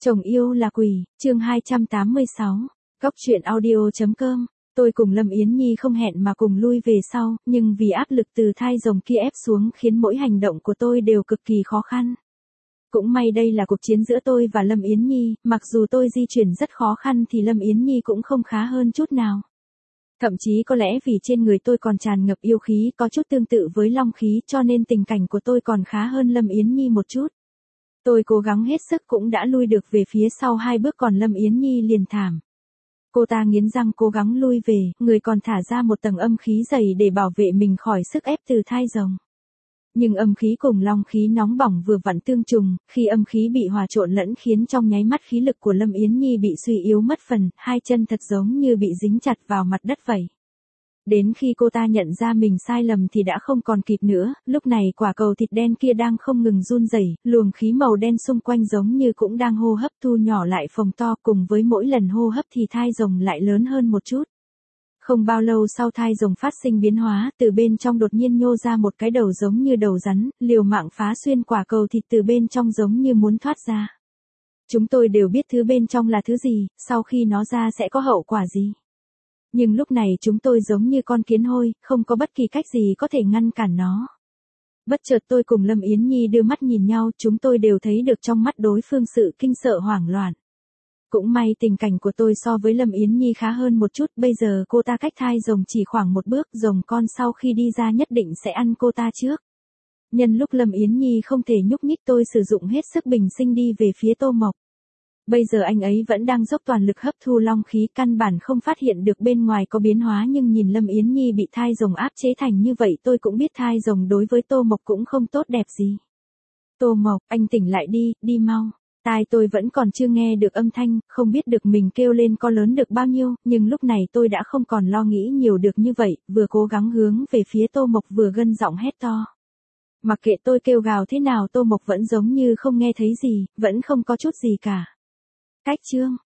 Chồng yêu là quỷ, chương 286, Góc truyện audio.com. Tôi cùng Lâm Yến Nhi không hẹn mà cùng lui về sau, nhưng vì áp lực từ thai rồng kia ép xuống khiến mỗi hành động của tôi đều cực kỳ khó khăn. Cũng may đây là cuộc chiến giữa tôi và Lâm Yến Nhi, mặc dù tôi di chuyển rất khó khăn thì Lâm Yến Nhi cũng không khá hơn chút nào. Thậm chí có lẽ vì trên người tôi còn tràn ngập yêu khí có chút tương tự với long khí cho nên tình cảnh của tôi còn khá hơn Lâm Yến Nhi một chút. Tôi cố gắng hết sức cũng đã lui được về phía sau 2 bước còn Lâm Yến Nhi liền thảm. Cô ta nghiến răng cố gắng lui về, người còn thả ra một tầng âm khí dày để bảo vệ mình khỏi sức ép từ thai rồng. Nhưng âm khí cùng long khí nóng bỏng vừa vặn tương trùng, khi âm khí bị hòa trộn lẫn khiến trong nháy mắt khí lực của Lâm Yến Nhi bị suy yếu mất phần, 2 chân thật giống như bị dính chặt vào mặt đất vậy. Đến khi cô ta nhận ra mình sai lầm thì đã không còn kịp nữa, lúc này quả cầu thịt đen kia đang không ngừng run rẩy, luồng khí màu đen xung quanh giống như cũng đang hô hấp thu nhỏ lại phồng to, cùng với mỗi lần hô hấp thì thai rồng lại lớn hơn một chút. Không bao lâu sau thai rồng phát sinh biến hóa, từ bên trong đột nhiên nhô ra một cái đầu giống như đầu rắn, liều mạng phá xuyên quả cầu thịt từ bên trong giống như muốn thoát ra. Chúng tôi đều biết thứ bên trong là thứ gì, sau khi nó ra sẽ có hậu quả gì. Nhưng lúc này chúng tôi giống như con kiến hôi, không có bất kỳ cách gì có thể ngăn cản nó. Bất chợt tôi cùng Lâm Yến Nhi đưa mắt nhìn nhau, chúng tôi đều thấy được trong mắt đối phương sự kinh sợ hoảng loạn. Cũng may tình cảnh của tôi so với Lâm Yến Nhi khá hơn một chút, bây giờ cô ta cách thai rồng chỉ khoảng 1 bước, rồng con sau khi đi ra nhất định sẽ ăn cô ta trước. Nhân lúc Lâm Yến Nhi không thể nhúc nhích tôi sử dụng hết sức bình sinh đi về phía Tô Mộc. Bây giờ anh ấy vẫn đang dốc toàn lực hấp thu long khí, căn bản không phát hiện được bên ngoài có biến hóa, nhưng nhìn Lâm Yến Nhi bị thai rồng áp chế thành như vậy tôi cũng biết thai rồng đối với Tô Mộc cũng không tốt đẹp gì. Tô Mộc, anh tỉnh lại đi, đi mau. Tai tôi vẫn còn chưa nghe được âm thanh, không biết được mình kêu lên có lớn được bao nhiêu, nhưng lúc này tôi đã không còn lo nghĩ nhiều được như vậy, vừa cố gắng hướng về phía Tô Mộc vừa gân giọng hét to. Mặc kệ tôi kêu gào thế nào Tô Mộc vẫn giống như không nghe thấy gì, vẫn không có chút gì cả. Cách chương